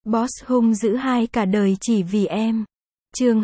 Boss hung dữ hai cả đời chỉ vì em. Chương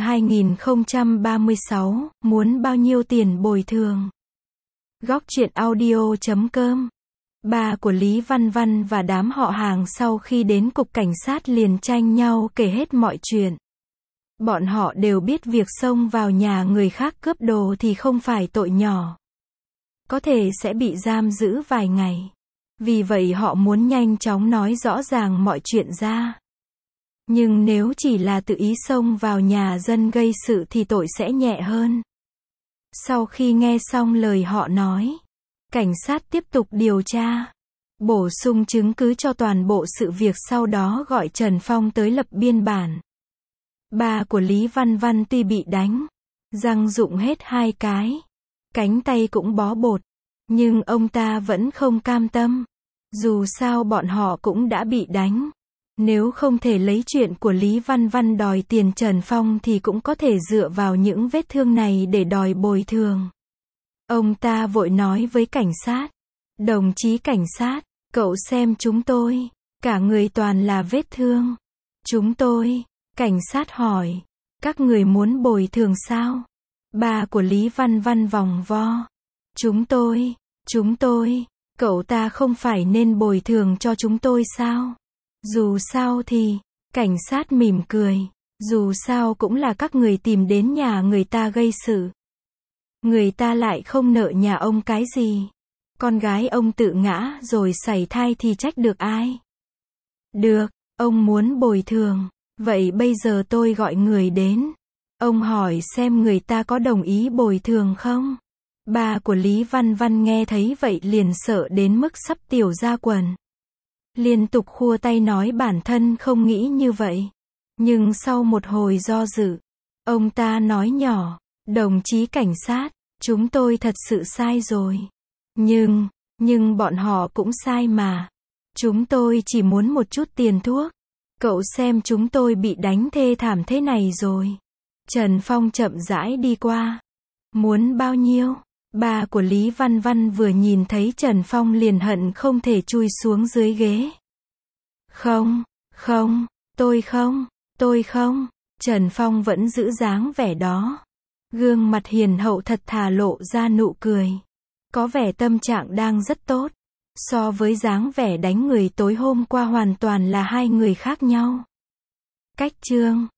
2036, muốn bao nhiêu tiền bồi thường? Góc truyện audio.com. Ba của Lý Văn Văn và đám họ hàng sau khi đến cục cảnh sát liền tranh nhau kể hết mọi chuyện. Bọn họ đều biết việc xông vào nhà người khác cướp đồ thì không phải tội nhỏ. Có thể sẽ bị giam giữ vài ngày. Vì vậy họ muốn nhanh chóng nói rõ ràng mọi chuyện ra. Nhưng nếu chỉ là tự ý xông vào nhà dân gây sự thì tội sẽ nhẹ hơn. Sau khi nghe xong lời họ nói, cảnh sát tiếp tục điều tra, bổ sung chứng cứ cho toàn bộ sự việc, sau đó gọi Trần Phong tới lập biên bản. Ba của Lý Văn Văn tuy bị đánh, răng rụng hết hai cái, cánh tay cũng bó bột, nhưng ông ta vẫn không cam tâm. Dù sao bọn họ cũng đã bị đánh. Nếu không thể lấy chuyện của Lý Văn Văn đòi tiền Trần Phong thì cũng có thể dựa vào những vết thương này để đòi bồi thường. Ông ta vội nói với cảnh sát. Đồng chí cảnh sát, cậu xem chúng tôi, cả người toàn là vết thương. Chúng tôi, cảnh sát hỏi, các người muốn bồi thường sao? Ba của Lý Văn Văn vòng vo. Chúng tôi, cậu ta không phải nên bồi thường cho chúng tôi sao? Dù sao thì, cảnh sát mỉm cười, dù sao cũng là các người tìm đến nhà người ta gây sự. Người ta lại không nợ nhà ông cái gì. Con gái ông tự ngã rồi sảy thai thì trách được ai? Được, ông muốn bồi thường, vậy bây giờ tôi gọi người đến. Ông hỏi xem người ta có đồng ý bồi thường không? Ba của Lý Văn Văn nghe thấy vậy liền sợ đến mức sắp tiểu ra quần. Liên tục khua tay nói bản thân không nghĩ như vậy. Nhưng sau một hồi do dự, ông ta nói nhỏ, đồng chí cảnh sát, chúng tôi thật sự sai rồi. Nhưng bọn họ cũng sai mà. Chúng tôi chỉ muốn một chút tiền thuốc. Cậu xem chúng tôi bị đánh thê thảm thế này rồi. Trần Phong chậm rãi đi qua. Muốn bao nhiêu? Ba của Lý Văn Văn vừa nhìn thấy Trần Phong liền hận không thể chui xuống dưới ghế. Tôi không. Trần Phong vẫn giữ dáng vẻ đó. Gương mặt hiền hậu thật thà lộ ra nụ cười. Có vẻ tâm trạng đang rất tốt. So với dáng vẻ đánh người tối hôm qua hoàn toàn là hai người khác nhau. Cách chương